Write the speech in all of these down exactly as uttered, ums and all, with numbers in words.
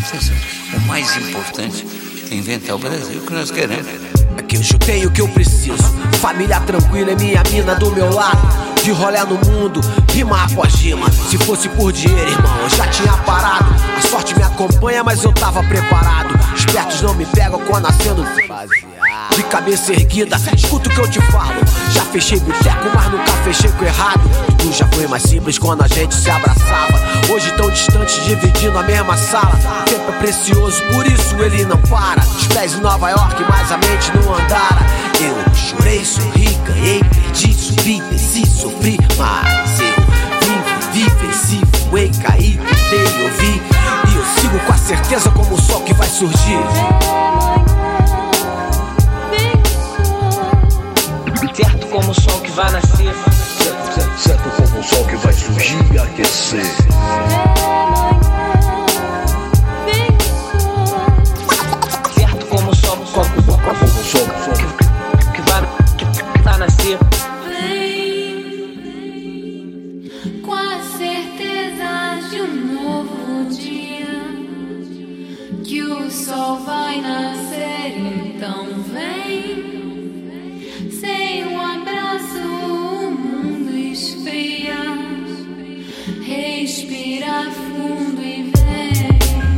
atenção, o mais importante é inventar o Brasil que nós queremos. Aqui eu tenho o que eu preciso, família tranquila é minha mina do meu lado. De rolé no mundo, rima após rima. Se fosse por dinheiro, irmão, eu já tinha parado. A sorte me acompanha, mas eu tava preparado. Espertos não me pegam quando acendo de cabeça erguida, escuta o que eu te falo. Já fechei boteco, mas nunca fechei com errado. Tudo já foi mais simples quando a gente se abraçava. Hoje tão distantes, dividindo a mesma sala. O tempo é precioso, por isso ele não para. Os pés em Nova York, mas a mente não andara. Eu chorei, sorri, ganhei, perdi, subi, desci, sofri. Mas eu vim, vivi, venci, voei, caí, tentei, ouvi. E eu sigo com a certeza como o sol que vai surgir. Certo como o sol que vai nascer. Certo, certo, certo como o sol que vai surgir e aquecer. Certo como o sol, como, como, como o sol que, que, vai, que, que vai nascer. Vem com a certeza de um novo dia, que o sol vai nascer, então vem. Sem um abraço o mundo esfria. Respira fundo e vem.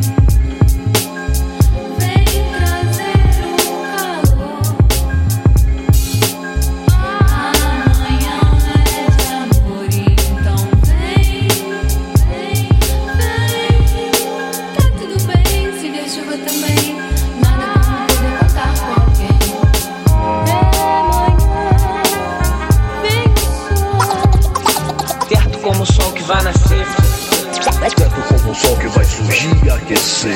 Vem trazer o calor. Amanhã é de amor, então vem, vem, vem. Tá tudo bem se vier chuva também. Nada como poder contar com alguém. Como o sol que vai nascer. Certo como o sol que vai surgir e aquecer.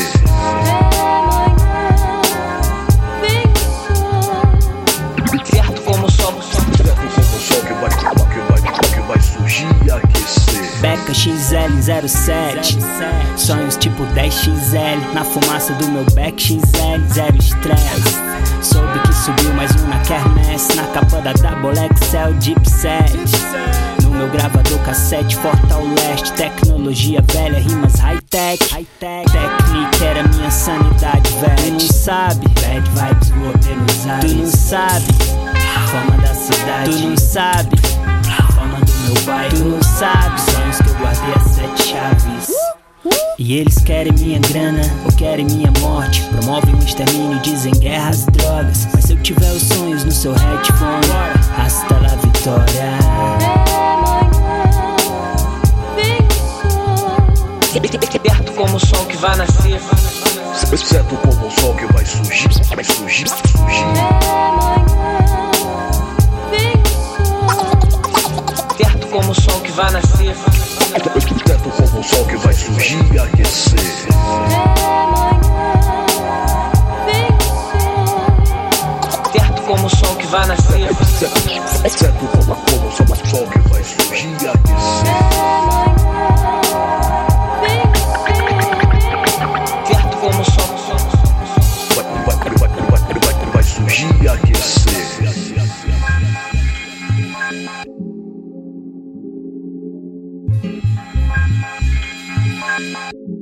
Certo como o sol, certo como o sol que vai, que vai, que vai surgir e aquecer. Beca X L zero sete, sonhos tipo dez X L. Na fumaça do meu Beck X L, zero estresse. Soube que subiu mais um na quermesse. Na capa da Double X L Deep Set. No meu gravador cassete, forte ao leste. Tecnologia velha, rimas high-tech. Técnica era minha sanidade, velho. Tu não sabe, bad vibes voa pelos ares. Tu não sabe, a forma da cidade. Tu não sabe, a forma do meu bairro. Tu não sabe, sonhos que eu guardei a sete chaves. E eles querem minha grana ou querem minha morte. Promovem o extermínio, dizem guerra às drogas. Mas se eu tiver os sonhos no seu headphone, hasta la vitória. certo como o sol que vai nascer. Certo como o sol que vai surgir, vai surgir, surgir. Certo como o sol que vai nascer. Certo como o sol que vai surgir e aquecer. Certo como o sol que vai nascer. Certo, certo como, como o sol, o sol que vai surgir e aquecer. Certo como o sol, vai, vai, vai, vai, vai, vai surgir e aquecer. Thank you.